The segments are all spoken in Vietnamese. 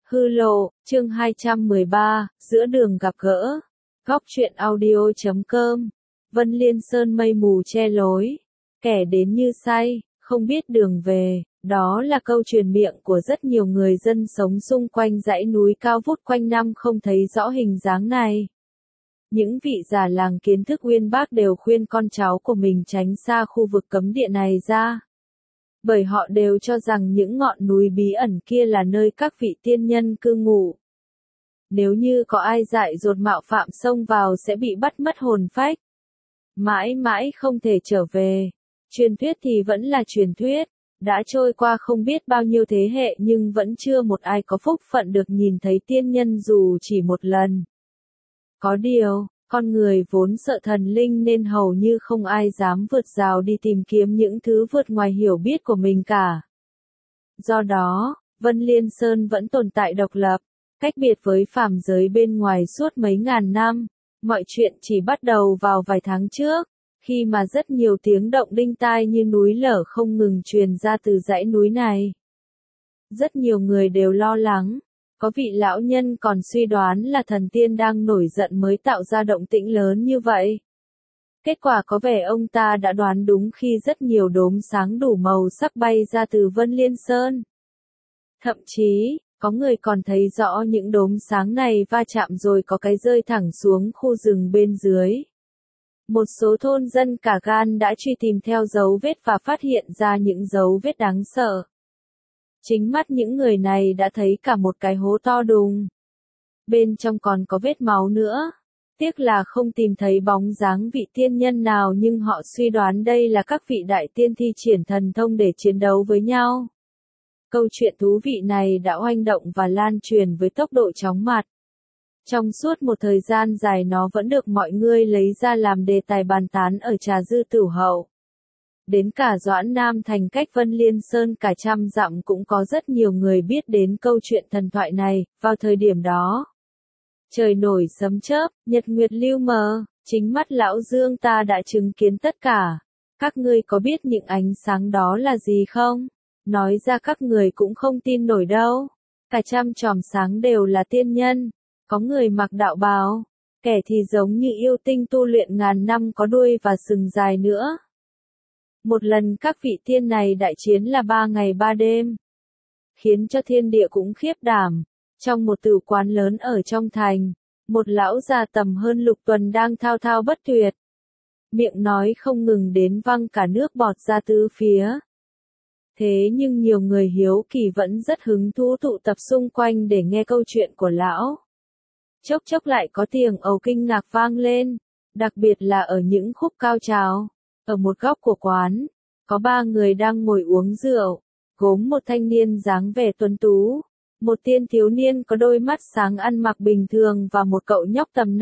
Hư lộ, chương 213, giữa đường gặp gỡ. Góc truyện audio.com. Vân Liên Sơn mây mù che lối. Kẻ đến như say, không biết đường về. Đó là câu truyền miệng của rất nhiều người dân sống xung quanh dãy núi cao vút quanh năm không thấy rõ hình dáng này. Những vị già làng kiến thức uyên bác đều khuyên con cháu của mình tránh xa khu vực cấm địa này ra. Bởi họ đều cho rằng những ngọn núi bí ẩn kia là nơi các vị tiên nhân cư ngụ. Nếu như có ai dại dột mạo phạm xông vào sẽ bị bắt mất hồn phách. Mãi mãi không thể trở về. Truyền thuyết thì vẫn là truyền thuyết. Đã trôi qua không biết bao nhiêu thế hệ nhưng vẫn chưa một ai có phúc phận được nhìn thấy tiên nhân dù chỉ một lần. Có điều, con người vốn sợ thần linh nên hầu như không ai dám vượt rào đi tìm kiếm những thứ vượt ngoài hiểu biết của mình cả. Do đó, Vân Liên Sơn vẫn tồn tại độc lập, cách biệt với phàm giới bên ngoài suốt mấy ngàn năm. Mọi chuyện chỉ bắt đầu vào vài tháng trước, khi mà rất nhiều tiếng động đinh tai như núi lở không ngừng truyền ra từ dãy núi này. Rất nhiều người đều lo lắng. Có vị lão nhân còn suy đoán là thần tiên đang nổi giận mới tạo ra động tĩnh lớn như vậy. Kết quả có vẻ ông ta đã đoán đúng khi rất nhiều đốm sáng đủ màu sắc bay ra từ Vân Liên Sơn. Thậm chí, có người còn thấy rõ những đốm sáng này va chạm rồi có cái rơi thẳng xuống khu rừng bên dưới. Một số thôn dân cả gan đã truy tìm theo dấu vết và phát hiện ra những dấu vết đáng sợ. Chính mắt những người này đã thấy cả một cái hố to đùng. Bên trong còn có vết máu nữa. Tiếc là không tìm thấy bóng dáng vị tiên nhân nào nhưng họ suy đoán đây là các vị đại tiên thi triển thần thông để chiến đấu với nhau. Câu chuyện thú vị này đã oanh động và lan truyền với tốc độ chóng mặt. Trong suốt một thời gian dài nó vẫn được mọi người lấy ra làm đề tài bàn tán ở Trà Dư Tửu Hậu. Đến cả Doãn Nam thành cách Vân Liên Sơn cả trăm dặm cũng có rất nhiều người biết đến câu chuyện thần thoại này. Vào thời điểm đó, trời nổi sấm chớp, nhật nguyệt lưu mờ, chính mắt lão Dương ta đã chứng kiến tất cả. Các ngươi có biết những ánh sáng đó là gì không? Nói ra các người cũng không tin nổi đâu. Cả trăm chòm sáng đều là tiên nhân. Có người mặc đạo bào, kẻ thì giống như yêu tinh tu luyện ngàn năm có đuôi và sừng dài nữa. Một lần các vị tiên này đại chiến là 3 ngày 3 đêm. Khiến cho thiên địa cũng khiếp đảm. Trong một tử quán lớn ở trong thành, một lão già tầm hơn lục tuần đang thao thao bất tuyệt. Miệng nói không ngừng đến văng cả nước bọt ra tứ phía. Thế nhưng nhiều người hiếu kỳ vẫn rất hứng thú tụ tập xung quanh để nghe câu chuyện của lão. Chốc chốc lại có tiếng ồ kinh ngạc vang lên, đặc biệt là ở những khúc cao trào. Ở một góc của quán, có 3 người đang ngồi uống rượu, gồm một thanh niên dáng vẻ tuấn tú, một tiên thiếu niên có đôi mắt sáng ăn mặc bình thường và một cậu nhóc tầm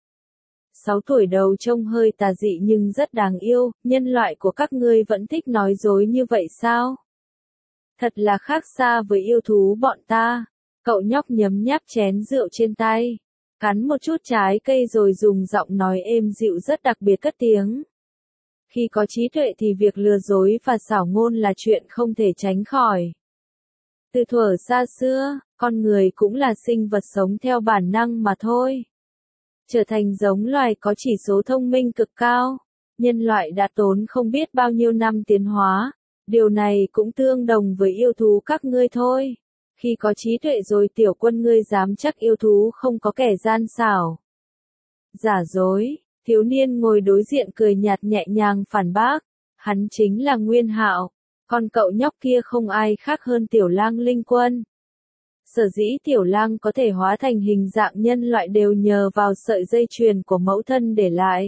5-6 tuổi đầu trông hơi tà dị nhưng rất đáng yêu. Nhân loại của các ngươi vẫn thích nói dối như vậy sao? Thật là khác xa với yêu thú bọn ta. Cậu nhóc nhấm nháp chén rượu trên tay, cắn một chút trái cây rồi dùng giọng nói êm dịu rất đặc biệt cất tiếng. Khi có trí tuệ thì việc lừa dối và xảo ngôn là chuyện không thể tránh khỏi. Từ thuở xa xưa, con người cũng là sinh vật sống theo bản năng mà thôi. Trở thành giống loài có chỉ số thông minh cực cao, nhân loại đã tốn không biết bao nhiêu năm tiến hóa. Điều này cũng tương đồng với yêu thú các ngươi thôi. Khi có trí tuệ rồi tiểu quân ngươi dám chắc yêu thú không có kẻ gian xảo, giả dối. Thiếu niên ngồi đối diện cười nhạt nhẹ nhàng phản bác. Hắn chính là Nguyên Hạo. Còn cậu nhóc kia không ai khác hơn Tiểu Lang Linh Quân. Sở dĩ Tiểu Lang có thể hóa thành hình dạng nhân loại đều nhờ vào sợi dây chuyền của mẫu thân để lại.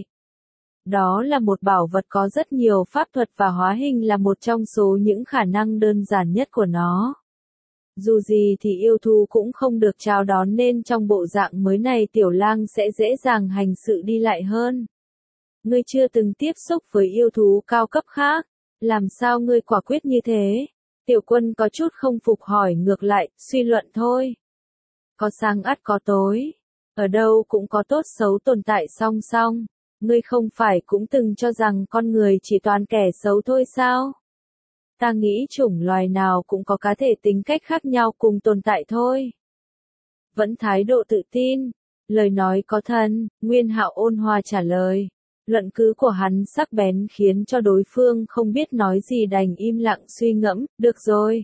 Đó là một bảo vật có rất nhiều pháp thuật và hóa hình là một trong số những khả năng đơn giản nhất của nó. Dù gì thì yêu thú cũng không được chào đón nên trong bộ dạng mới này Tiểu Lang sẽ dễ dàng hành sự đi lại hơn. Ngươi chưa từng tiếp xúc với yêu thú cao cấp khác, làm sao ngươi quả quyết như thế? Tiểu Quân có chút không phục hỏi ngược lại, suy luận thôi. Có sáng ắt có tối, ở đâu cũng có tốt xấu tồn tại song song. Ngươi không phải cũng từng cho rằng con người chỉ toàn kẻ xấu thôi sao? Ta nghĩ chủng loài nào cũng có cá thể tính cách khác nhau cùng tồn tại thôi. vẫn thái độ tự tin. Lời nói có thân, Nguyên Hạo ôn hòa trả lời. Luận cứ của hắn sắc bén khiến cho đối phương không biết nói gì đành im lặng suy ngẫm, được rồi.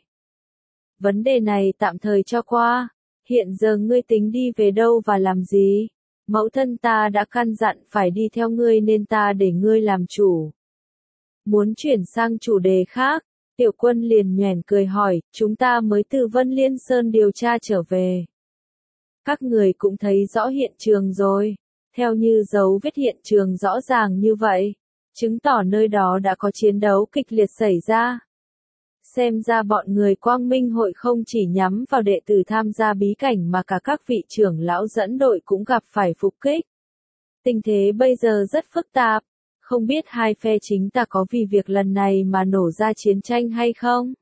Vấn đề này tạm thời cho qua, hiện giờ ngươi tính đi về đâu và làm gì? Mẫu thân ta đã căn dặn phải đi theo ngươi nên ta để ngươi làm chủ. Muốn chuyển sang chủ đề khác, Tiểu Quân liền nhoẻn cười hỏi, chúng ta mới từ Vân Liên Sơn điều tra trở về. Các người cũng thấy rõ hiện trường rồi, theo như dấu vết hiện trường rõ ràng như vậy, chứng tỏ nơi đó đã có chiến đấu kịch liệt xảy ra. Xem ra bọn người Quang Minh hội không chỉ nhắm vào đệ tử tham gia bí cảnh mà cả các vị trưởng lão dẫn đội cũng gặp phải phục kích. Tình thế bây giờ rất phức tạp, không biết hai phe chính ta có vì việc lần này mà nổ ra chiến tranh hay không?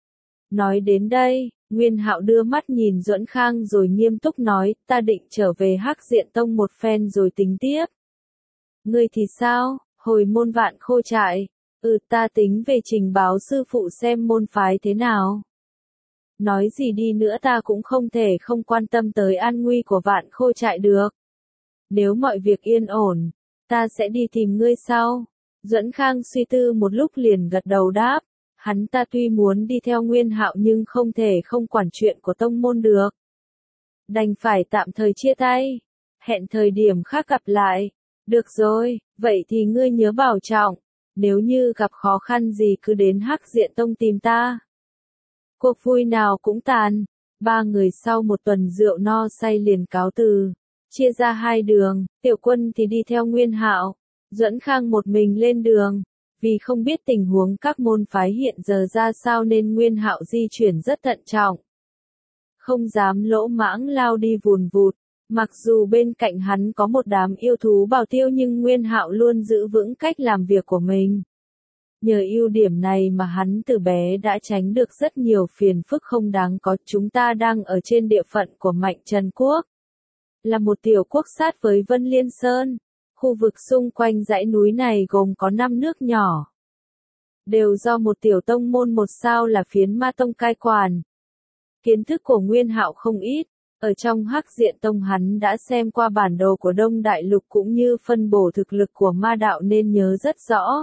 Nói đến đây, Nguyên Hạo đưa mắt nhìn Duẫn Khang rồi nghiêm túc nói, ta định trở về Hắc Diện Tông một phen rồi tính tiếp. Ngươi thì sao, hồi môn Vạn Khôi trại? Ta tính về trình báo sư phụ xem môn phái thế nào. Nói gì đi nữa ta cũng không thể không quan tâm tới an nguy của Vạn Khôi trại được. Nếu mọi việc yên ổn, ta sẽ đi tìm ngươi sau. Duẫn Khang suy tư một lúc liền gật đầu đáp. Hắn ta tuy muốn đi theo Nguyên Hạo nhưng không thể không quản chuyện của tông môn được. Đành phải tạm thời chia tay. Hẹn thời điểm khác gặp lại. Được rồi, vậy thì ngươi nhớ bảo trọng. Nếu như gặp khó khăn gì cứ đến Hắc Diện Tông tìm ta. Cuộc vui nào cũng tàn. Ba người sau một tuần rượu no say liền cáo từ. Chia ra hai đường, Tiểu Quân thì đi theo Nguyên Hạo. Duẫn Khang một mình lên đường. Vì không biết tình huống các môn phái hiện giờ ra sao nên Nguyên Hạo di chuyển rất thận trọng. Không dám lỗ mãng lao đi vùn vụt. Mặc dù bên cạnh hắn có một đám yêu thú bảo tiêu nhưng Nguyên Hạo luôn giữ vững cách làm việc của mình. Nhờ ưu điểm này mà hắn từ bé đã tránh được rất nhiều phiền phức không đáng có. Chúng ta đang ở trên địa phận của Mạnh Trần Quốc. Là một tiểu quốc sát với Vân Liên Sơn. Khu vực xung quanh dãy núi này gồm có 5 nước nhỏ. Đều do một tiểu tông môn một sao là Phiến Ma Tông cai quản. Kiến thức của Nguyên Hạo không ít. Ở trong Hắc Diện Tông hắn đã xem qua bản đồ của Đông Đại Lục cũng như phân bổ thực lực của ma đạo nên nhớ rất rõ.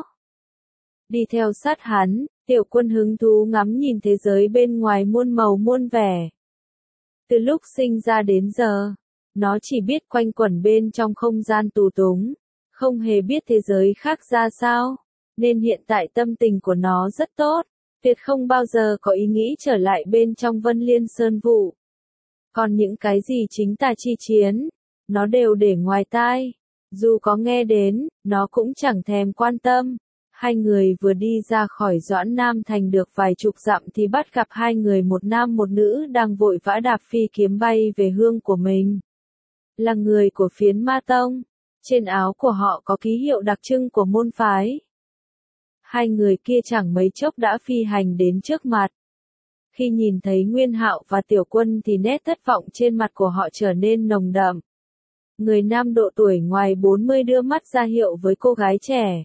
Đi theo sát hắn, Tiểu Quân hứng thú ngắm nhìn thế giới bên ngoài muôn màu muôn vẻ. Từ lúc sinh ra đến giờ, nó chỉ biết quanh quẩn bên trong không gian tù túng, không hề biết thế giới khác ra sao, nên hiện tại tâm tình của nó rất tốt, tuyệt không bao giờ có ý nghĩ trở lại bên trong Vân Liên Sơn vụ. Còn những cái gì chính tà chi chiến, nó đều để ngoài tai, dù có nghe đến, nó cũng chẳng thèm quan tâm. Hai người vừa đi ra khỏi Doãn Nam Thành được vài chục dặm thì bắt gặp hai người một nam một nữ đang vội vã đạp phi kiếm bay về hương của mình. Là người của Phiến Ma Tông, trên áo của họ có ký hiệu đặc trưng của môn phái. Hai người kia chẳng mấy chốc đã phi hành đến trước mặt. Khi nhìn thấy Nguyên Hạo và Tiểu Quân thì nét thất vọng trên mặt của họ trở nên nồng đậm. Người nam độ tuổi ngoài 40 đưa mắt ra hiệu với cô gái trẻ.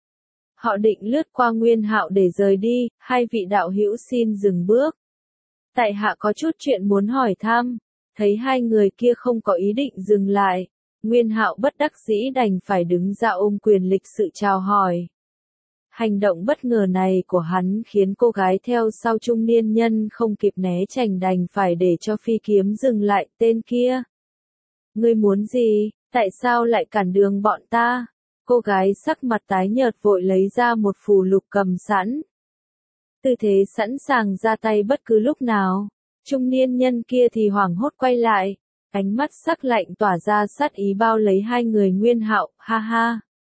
Họ định lướt qua Nguyên Hạo để rời đi, hai vị đạo hữu xin dừng bước. Tại hạ có chút chuyện muốn hỏi thăm. Thấy hai người kia không có ý định dừng lại, Nguyên Hạo bất đắc dĩ đành phải đứng ra ôm quyền lịch sự chào hỏi. Hành động bất ngờ này của hắn khiến cô gái theo sau trung niên nhân không kịp né tránh đành phải để cho phi kiếm dừng lại. Tên kia, ngươi muốn gì, tại sao lại cản đường bọn ta? Cô gái sắc mặt tái nhợt vội lấy ra một phù lục cầm sẵn. Tư thế sẵn sàng ra tay bất cứ lúc nào. Trung niên nhân kia thì hoảng hốt quay lại, ánh mắt sắc lạnh tỏa ra sát ý bao lấy hai người Nguyên Hạo, ha ha.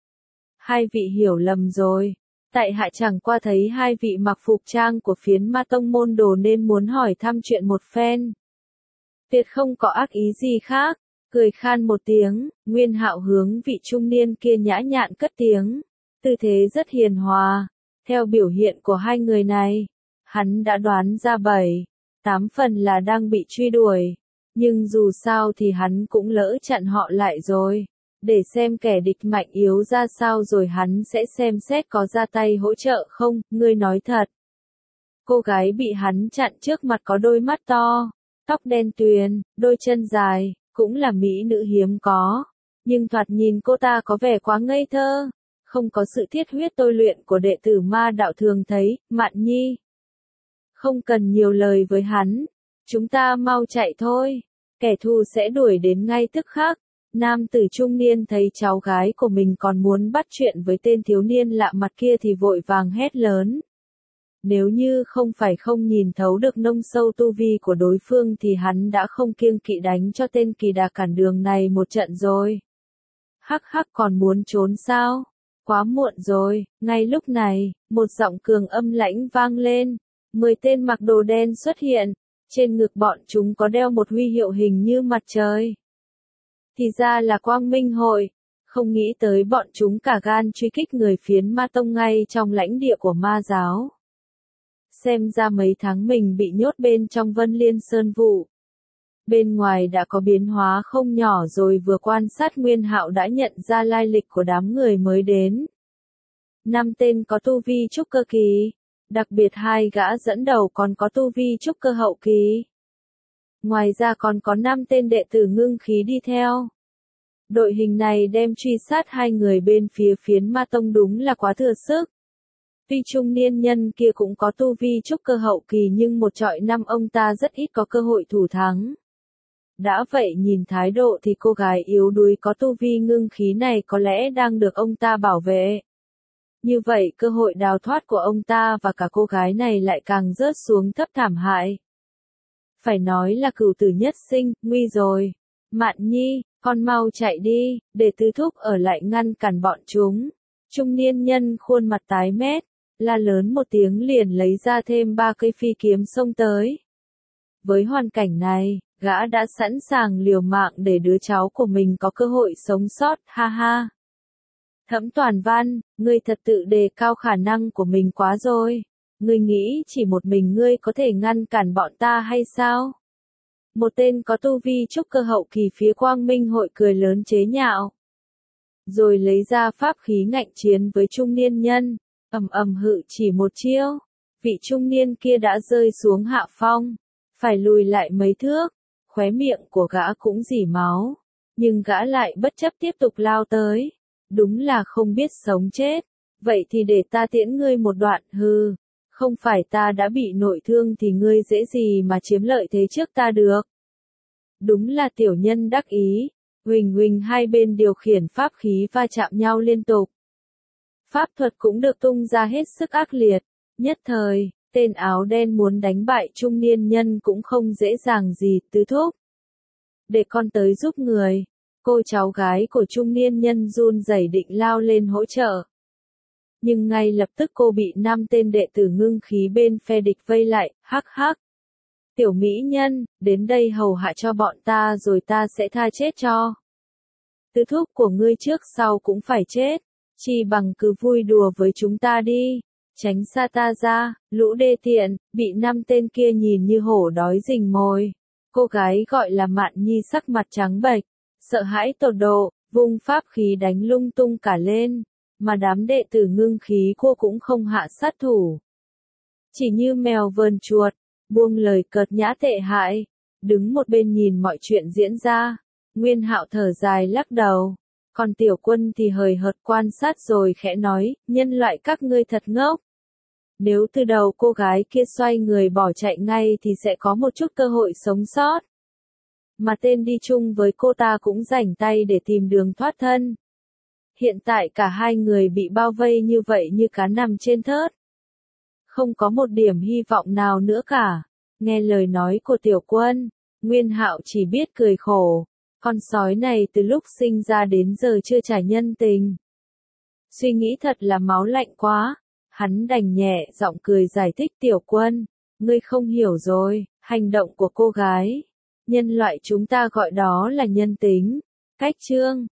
Hai vị hiểu lầm rồi, tại hạ chẳng qua thấy hai vị mặc phục trang của Phiến Ma Tông môn đồ nên muốn hỏi thăm chuyện một phen. Tuyệt không có ác ý gì khác, cười khan một tiếng, Nguyên Hạo hướng vị trung niên kia nhã nhặn cất tiếng, tư thế rất hiền hòa. Theo biểu hiện của hai người này, hắn đã đoán ra 7-8 phần là đang bị truy đuổi, nhưng dù sao thì hắn cũng lỡ chặn họ lại rồi, để xem kẻ địch mạnh yếu ra sao rồi hắn sẽ xem xét có ra tay hỗ trợ không. Ngươi nói thật. Cô gái bị hắn chặn trước mặt có đôi mắt to, Tóc đen tuyền, đôi chân dài, cũng là mỹ nữ hiếm có. Nhưng thoạt nhìn cô ta có vẻ quá ngây thơ, không có sự thiết huyết tôi luyện của đệ tử ma đạo thường thấy. Mạn Nhi không cần nhiều lời với hắn, chúng ta mau chạy thôi, kẻ thù sẽ đuổi đến ngay tức khắc. Nam tử trung niên thấy cháu gái của mình còn muốn bắt chuyện với tên thiếu niên lạ mặt kia thì vội vàng hét lớn. Nếu như không phải không nhìn thấu được nông sâu tu vi của đối phương thì hắn đã không kiêng kỵ đánh cho tên kỳ đà cản đường này một trận rồi. Hắc hắc, còn muốn trốn sao? Quá muộn rồi. Ngay lúc này, một giọng cường âm lãnh vang lên. 10 tên mặc đồ đen xuất hiện. Trên ngực bọn chúng có đeo một huy hiệu hình như mặt trời. Thì ra là Quang Minh Hội. Không nghĩ tới bọn chúng cả gan truy kích người phiến ma tông ngay trong lãnh địa của ma giáo. Xem ra mấy tháng mình bị nhốt bên trong Vân Liên Sơn vụ. Bên ngoài đã có biến hóa không nhỏ rồi, vừa quan sát Nguyên Hạo đã nhận ra lai lịch của đám người mới đến. 5 tên có tu vi trúc cơ kỳ, đặc biệt 2 gã dẫn đầu còn có tu vi trúc cơ hậu kỳ. Ngoài ra còn có 5 tên đệ tử ngưng khí đi theo. Đội hình này đem truy sát 2 người bên phía phiến ma tông đúng là quá thừa sức. Tuy trung niên nhân kia cũng có tu vi trúc cơ hậu kỳ nhưng một trọi 5 ông ta rất ít có cơ hội thủ thắng. Đã vậy nhìn thái độ thì cô gái yếu đuối có tu vi ngưng khí này có lẽ đang được ông ta bảo vệ. Như vậy cơ hội đào thoát của ông ta và cả cô gái này lại càng rớt xuống thấp thảm hại. Phải nói là cửu tử nhất sinh, nguy rồi. Mạn Nhi, con mau chạy đi, để tứ thúc ở lại ngăn cản bọn chúng. Trung niên nhân khuôn mặt tái mét, la lớn một tiếng liền lấy ra thêm 3 cây phi kiếm xông tới. Với hoàn cảnh này, gã đã sẵn sàng liều mạng để đứa cháu của mình có cơ hội sống sót, ha ha. Thẩm Toàn Văn, ngươi thật tự đề cao khả năng của mình quá rồi. Ngươi nghĩ chỉ một mình ngươi có thể ngăn cản bọn ta hay sao? Một tên có tu vi trúc cơ hậu kỳ phía Quang Minh Hội cười lớn chế nhạo. Rồi lấy ra pháp khí ngạnh chiến với trung niên nhân, ầm ầm hự chỉ một chiêu. Vị trung niên kia đã rơi xuống hạ phong, phải lùi lại mấy thước, khóe miệng của gã cũng rỉ máu. Nhưng gã lại bất chấp tiếp tục lao tới. Đúng là không biết sống chết. Vậy thì để ta tiễn ngươi một đoạn, hừ. Không phải ta đã bị nội thương thì ngươi dễ gì mà chiếm lợi thế trước ta được. Đúng là tiểu nhân đắc ý. Huỳnh huỳnh, hai bên điều khiển pháp khí va chạm nhau liên tục. Pháp thuật cũng được tung ra hết sức ác liệt. Nhất thời, tên áo đen muốn đánh bại trung niên nhân cũng không dễ dàng gì. Tứ thúc, để con tới giúp người. Cô cháu gái của trung niên nhân run rẩy định lao lên hỗ trợ. Nhưng ngay lập tức cô bị 5 tên đệ tử ngưng khí bên phe địch vây lại, hắc hắc. Tiểu mỹ nhân, đến đây hầu hạ cho bọn ta rồi ta sẽ tha chết cho. Tứ thúc của ngươi trước sau cũng phải chết, chỉ bằng cứ vui đùa với chúng ta đi, tránh xa ta ra, lũ đê tiện, bị 5 tên kia nhìn như hổ đói rình mồi. Cô gái gọi là Mạn Nhi sắc mặt trắng bệch, sợ hãi tột độ, vung pháp khí đánh lung tung cả lên, mà đám đệ tử ngưng khí cô cũng không hạ sát thủ. Chỉ như mèo vờn chuột, buông lời cợt nhã tệ hại, đứng một bên nhìn mọi chuyện diễn ra. Nguyên Hạo thở dài lắc đầu, còn Tiểu Quân thì hời hợt quan sát rồi khẽ nói, nhân loại các ngươi thật ngốc. Nếu từ đầu cô gái kia xoay người bỏ chạy ngay thì sẽ có một chút cơ hội sống sót. Mà tên đi chung với cô ta cũng rảnh tay để tìm đường thoát thân. Hiện tại cả hai người bị bao vây như vậy như cá nằm trên thớt. Không có một điểm hy vọng nào nữa cả. Nghe lời nói của Tiểu Quân, Nguyên Hạo chỉ biết cười khổ. Con sói này từ lúc sinh ra đến giờ chưa trả nhân tình. Suy nghĩ thật là máu lạnh quá. Hắn đành nhẹ giọng cười giải thích. Tiểu Quân, ngươi không hiểu rồi, hành động của cô gái. Nhân loại chúng ta gọi đó là nhân tính. Cách chương